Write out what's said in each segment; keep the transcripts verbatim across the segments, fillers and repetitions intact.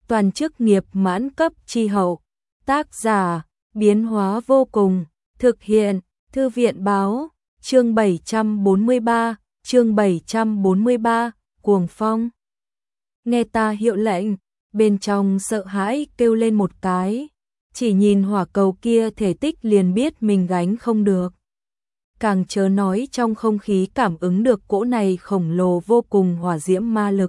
toàn chức nghiệp mãn cấp chi hậu. Tác giả, biến hóa vô cùng, thực hiện, Thư viện báo, chương bảy trăm bốn mươi ba, chương bảy trăm bốn mươi ba, cuồng phong. Nghe ta hiệu lệnh, bên trong sợ hãi kêu lên một cái, chỉ nhìn hỏa cầu kia thể tích liền biết mình gánh không được. Càng chớ nói trong không khí cảm ứng được cỗ này khổng lồ vô cùng hỏa diễm ma lực.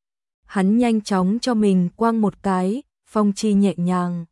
Hắn nhanh chóng cho mình quăng một cái, phong chi nhẹ nhàng.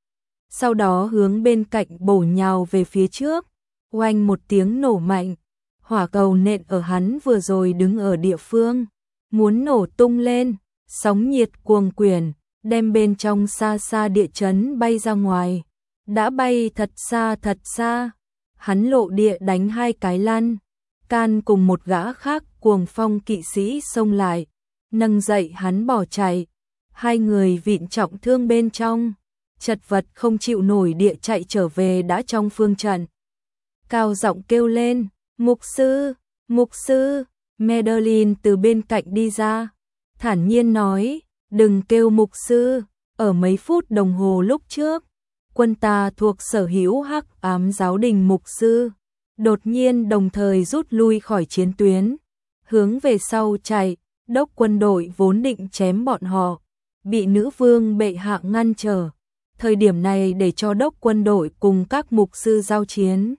Sau đó hướng bên cạnh bổ nhào về phía trước, oanh một tiếng nổ mạnh, hỏa cầu nện ở hắn vừa rồi đứng ở địa phương, muốn nổ tung lên, sóng nhiệt cuồng quyển, đem bên trong xa xa địa chấn bay ra ngoài, đã bay thật xa thật xa, hắn lộ địa đánh hai cái lăn, Can cùng một gã khác cuồng phong kỵ sĩ xông lại, nâng dậy hắn bỏ chạy, hai người vịn trọng thương bên trong, chật vật không chịu nổi địa chạy trở về đã trong phương trận. Cao giọng kêu lên, mục sư, mục sư, Madeline từ bên cạnh đi ra, thản nhiên nói, đừng kêu mục sư, ở mấy phút đồng hồ lúc trước, quân ta thuộc sở hữu hắc ám giáo đình mục sư, đột nhiên đồng thời rút lui khỏi chiến tuyến, hướng về sau chạy, đốc quân đội vốn định chém bọn họ, bị nữ vương bệ hạ ngăn trở, thời điểm này để cho đốc quân đội cùng các mục sư giao chiến,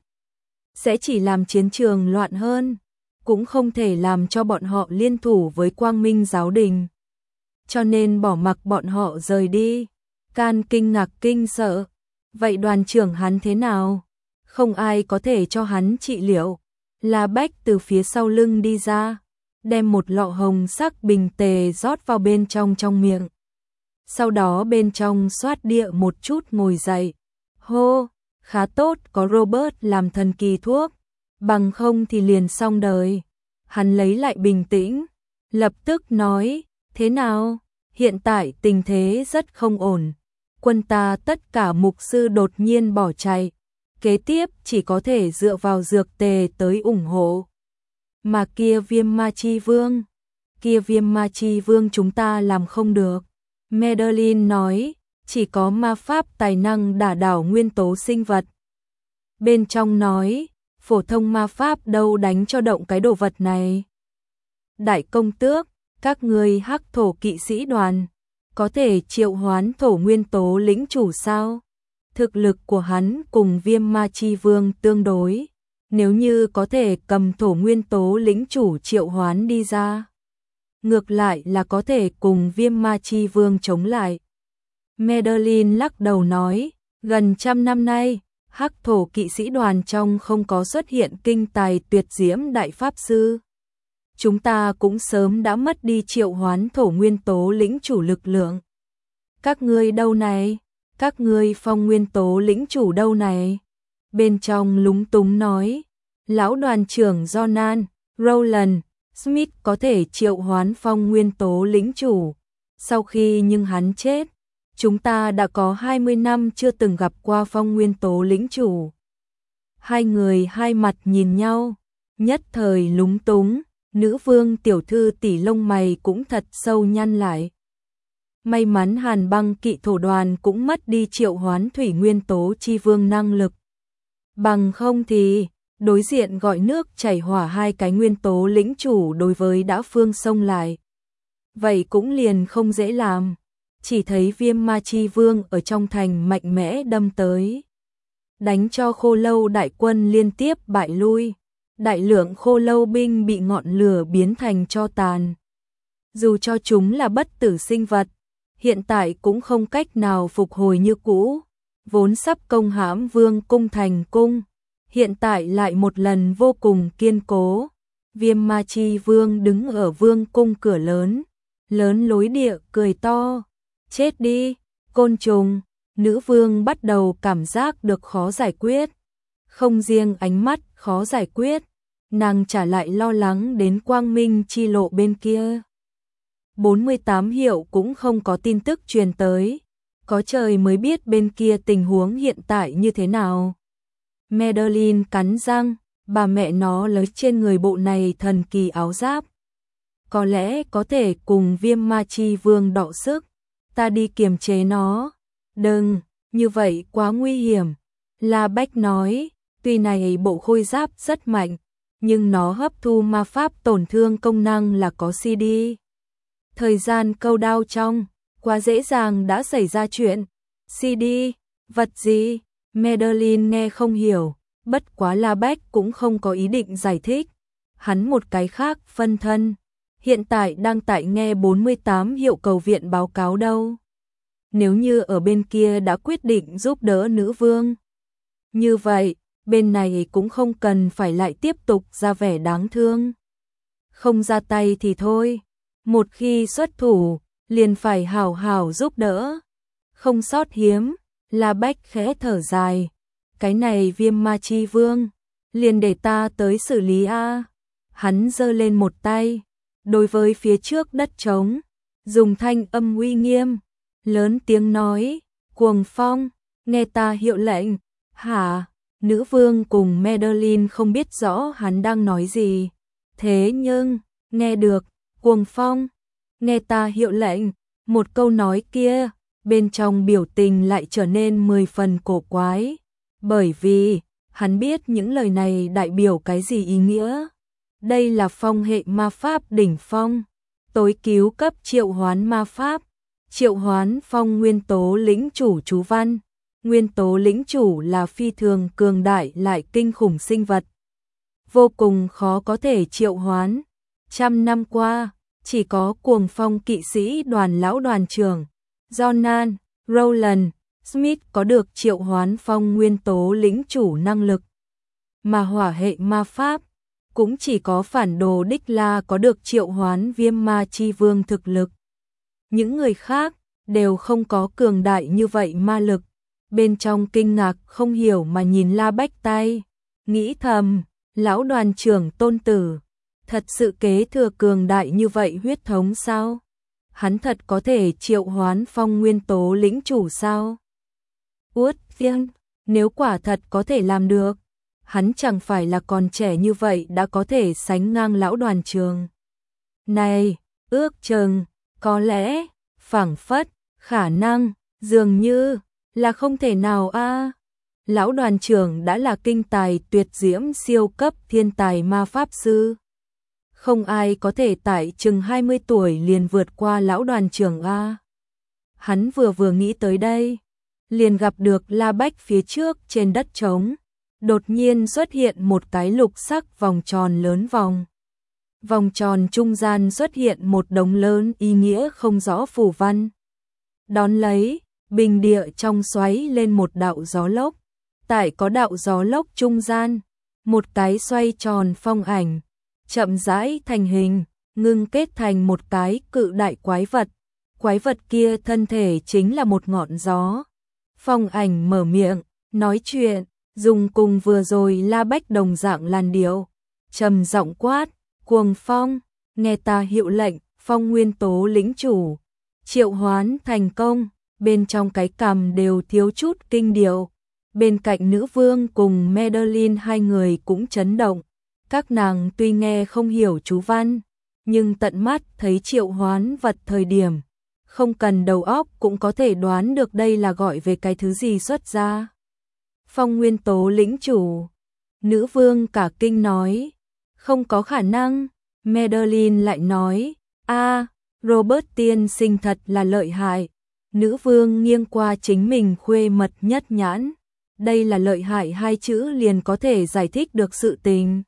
sẽ chỉ làm chiến trường loạn hơn, cũng không thể làm cho bọn họ liên thủ với Quang Minh giáo đình. Cho nên bỏ mặc bọn họ rời đi. Can kinh ngạc kinh sợ. Vậy đoàn trưởng hắn thế nào? Không ai có thể cho hắn trị liệu. La Bách từ phía sau lưng đi ra, đem một lọ hồng sắc bình tề rót vào bên trong trong miệng. Sau đó bên trong xoát địa một chút ngồi dậy. Hô, khá tốt, có Robert làm thần kỳ thuốc, bằng không thì liền xong đời. Hắn lấy lại bình tĩnh, lập tức nói, thế nào? Hiện tại tình thế rất không ổn. Quân ta tất cả mục sư đột nhiên bỏ chạy. Kế tiếp chỉ có thể dựa vào dược tề tới ủng hộ. Mà kia viêm ma chi vương, kia viêm ma chi vương chúng ta làm không được. Madeline nói, chỉ có ma pháp tài năng đả đảo nguyên tố sinh vật. Bên trong nói, phổ thông ma pháp đâu đánh cho động cái đồ vật này. Đại công tước, các ngươi hắc thổ kỵ sĩ đoàn, có thể triệu hoán thổ nguyên tố lĩnh chủ sao? Thực lực của hắn cùng viêm ma chi vương tương đối, nếu như có thể cầm thổ nguyên tố lĩnh chủ triệu hoán đi ra, ngược lại là có thể cùng viêm ma chi vương chống lại. Madeline lắc đầu nói, gần trăm năm nay, hắc thổ kỵ sĩ đoàn trong không có xuất hiện kinh tài tuyệt diễm đại pháp sư. Chúng ta cũng sớm đã mất đi triệu hoán thổ nguyên tố lĩnh chủ lực lượng. Các ngươi đâu này? Các ngươi phong nguyên tố lĩnh chủ đâu này? Bên trong lúng túng nói, lão đoàn trưởng Jonan, Rowland, Smith có thể triệu hoán phong nguyên tố lĩnh chủ. Sau khi nhưng hắn chết, chúng ta đã có hai mươi năm chưa từng gặp qua phong nguyên tố lĩnh chủ. Hai người hai mặt nhìn nhau, nhất thời lúng túng, nữ vương tiểu thư tỷ lông mày cũng thật sâu nhăn lại. May mắn Hàn Băng kỵ thổ đoàn cũng mất đi triệu hoán thủy nguyên tố chi vương năng lực. Bằng không thì, đối diện gọi nước chảy hỏa hai cái nguyên tố lĩnh chủ đối với đã phương xông lại. Vậy cũng liền không dễ làm. Chỉ thấy viêm ma chi vương ở trong thành mạnh mẽ đâm tới. Đánh cho khô lâu đại quân liên tiếp bại lui. Đại lượng khô lâu binh bị ngọn lửa biến thành tro tàn. Dù cho chúng là bất tử sinh vật, hiện tại cũng không cách nào phục hồi như cũ. Vốn sắp công hãm vương cung thành cung, hiện tại lại một lần vô cùng kiên cố. Viêm ma chi vương đứng ở vương cung cửa lớn, lớn lối địa cười to. Chết đi, côn trùng, nữ vương bắt đầu cảm giác được khó giải quyết. Không riêng ánh mắt khó giải quyết, nàng trả lại lo lắng đến quang minh chi lộ bên kia. bốn mươi tám hiệu cũng không có tin tức truyền tới, có trời mới biết bên kia tình huống hiện tại như thế nào. Madeline cắn răng, bà mẹ nó lấy trên người bộ này thần kỳ áo giáp. Có lẽ có thể cùng viêm ma chi vương đọ sức. ta đi kiềm chế nó. Đừng, như vậy quá nguy hiểm. La Bách nói, tuy này bộ khôi giáp rất mạnh, nhưng nó hấp thu ma pháp tổn thương công năng là có xê đê. Thời gian câu đao trong, quá dễ dàng đã xảy ra chuyện. xê đê, vật gì? Madeline nghe không hiểu, bất quá La Bách cũng không có ý định giải thích. Hắn một cái khác phân thân, hiện tại đang tại nghe bốn mươi tám hiệu cầu viện báo cáo đâu. Nếu như ở bên kia đã quyết định giúp đỡ nữ vương, như vậy, bên này cũng không cần phải lại tiếp tục ra vẻ đáng thương. Không ra tay thì thôi, một khi xuất thủ, liền phải hào hào giúp đỡ. Không sót hiếm, La Bách khẽ thở dài. Cái này Viêm Ma Chi Vương, liền để ta tới xử lý a. Hắn giơ lên một tay, đối với phía trước đất trống, dùng thanh âm uy nghiêm, lớn tiếng nói, Cuồng Phong, nghe ta hiệu lệnh. Hả? Nữ vương cùng Madeline không biết rõ hắn đang nói gì. Thế nhưng, nghe được, Cuồng Phong, nghe ta hiệu lệnh, một câu nói kia, bên trong biểu tình lại trở nên mười phần cổ quái. Bởi vì, hắn biết những lời này đại biểu cái gì ý nghĩa. Đây là phong hệ ma pháp đỉnh phong, tối cứu cấp triệu hoán ma pháp, triệu hoán phong nguyên tố lĩnh chủ chú văn. Nguyên tố lĩnh chủ là phi thường cường đại lại kinh khủng sinh vật, vô cùng khó có thể triệu hoán. Trăm năm qua, chỉ có Cuồng Phong kỵ sĩ đoàn lão đoàn trưởng Jonan, Rowland, Smith có được triệu hoán phong nguyên tố lĩnh chủ năng lực. Mà hỏa hệ ma pháp, cũng chỉ có phản đồ Đích La có được triệu hoán Viêm Ma Chi Vương thực lực. Những người khác đều không có cường đại như vậy ma lực. Bên trong kinh ngạc không hiểu mà nhìn La Bách tay, nghĩ thầm, lão đoàn trưởng tôn tử, thật sự kế thừa cường đại như vậy huyết thống sao? Hắn thật có thể triệu hoán phong nguyên tố lĩnh chủ sao? Uất phiên, nếu quả thật có thể làm được, hắn chẳng phải là còn trẻ như vậy đã có thể sánh ngang lão đoàn trưởng. Này, ước chừng, có lẽ, phảng phất, khả năng, dường như là không thể nào a. Lão đoàn trưởng đã là kinh tài tuyệt diễm siêu cấp thiên tài ma pháp sư. Không ai có thể tại chừng hai mươi tuổi liền vượt qua lão đoàn trưởng a. Hắn vừa vừa nghĩ tới đây, liền gặp được La Bách phía trước trên đất trống, đột nhiên xuất hiện một cái lục sắc vòng tròn lớn vòng. Vòng tròn trung gian xuất hiện một đống lớn ý nghĩa không rõ phù văn. Đón lấy, bình địa trong xoáy lên một đạo gió lốc, tại có đạo gió lốc trung gian, một cái xoay tròn phong ảnh, chậm rãi thành hình, ngưng kết thành một cái cự đại quái vật. Quái vật kia thân thể chính là một ngọn gió. Phong ảnh mở miệng, nói chuyện, dùng cùng vừa rồi La Bách đồng dạng làn điệu, trầm giọng quát, Cuồng Phong, nghe ta hiệu lệnh, phong nguyên tố lĩnh chủ, triệu hoán thành công. Bên trong cái cằm đều thiếu chút kinh điệu. Bên cạnh nữ vương cùng Madeline hai người cũng chấn động. Các nàng tuy nghe không hiểu chú văn, nhưng tận mắt thấy triệu hoán vật thời điểm, không cần đầu óc cũng có thể đoán được đây là gọi về cái thứ gì xuất ra. Phong nguyên tố lĩnh chủ. Nữ vương cả kinh nói, không có khả năng. Madeline lại nói, a, Robert tiên sinh thật là lợi hại. Nữ vương nghiêng qua chính mình khuê mật nhất nhãn. Đây là lợi hại hai chữ liền có thể giải thích được sự tình.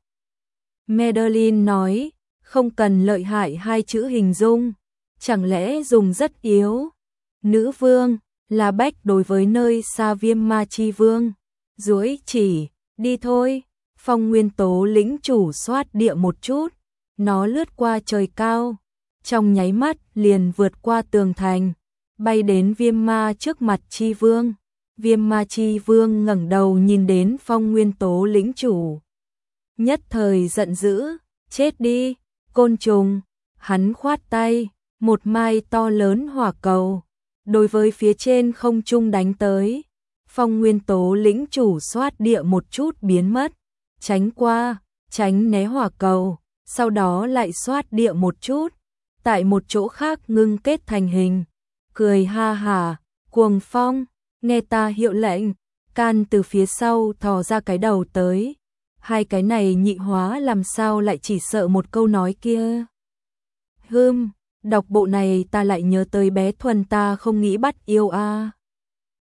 Madeline nói, không cần lợi hại hai chữ hình dung. Chẳng lẽ dùng rất yếu? Nữ vương, La Bách đối với nơi xa Viêm Ma Chi Vương. Duỗi chỉ, đi thôi. Phong nguyên tố lĩnh chủ xoát địa một chút. Nó lướt qua trời cao. Trong nháy mắt liền vượt qua tường thành. Bay đến Viêm Ma trước mặt Chi Vương. Viêm Ma Chi Vương ngẩng đầu nhìn đến phong nguyên tố lĩnh chủ. Nhất thời giận dữ, chết đi, côn trùng. Hắn khoát tay, một mai to lớn hỏa cầu, đối với phía trên không trung đánh tới. Phong nguyên tố lĩnh chủ xoát địa một chút biến mất, tránh qua, tránh né hỏa cầu, sau đó lại xoát địa một chút, tại một chỗ khác ngưng kết thành hình. cười ha hả, Cuồng Phong, nghe ta hiệu lệnh, Can từ phía sau thò ra cái đầu tới. Hai cái này nhị hóa làm sao lại chỉ sợ một câu nói kia. Hưm, đọc bộ này ta lại nhớ tới bé Thuần ta không nghĩ bắt yêu a.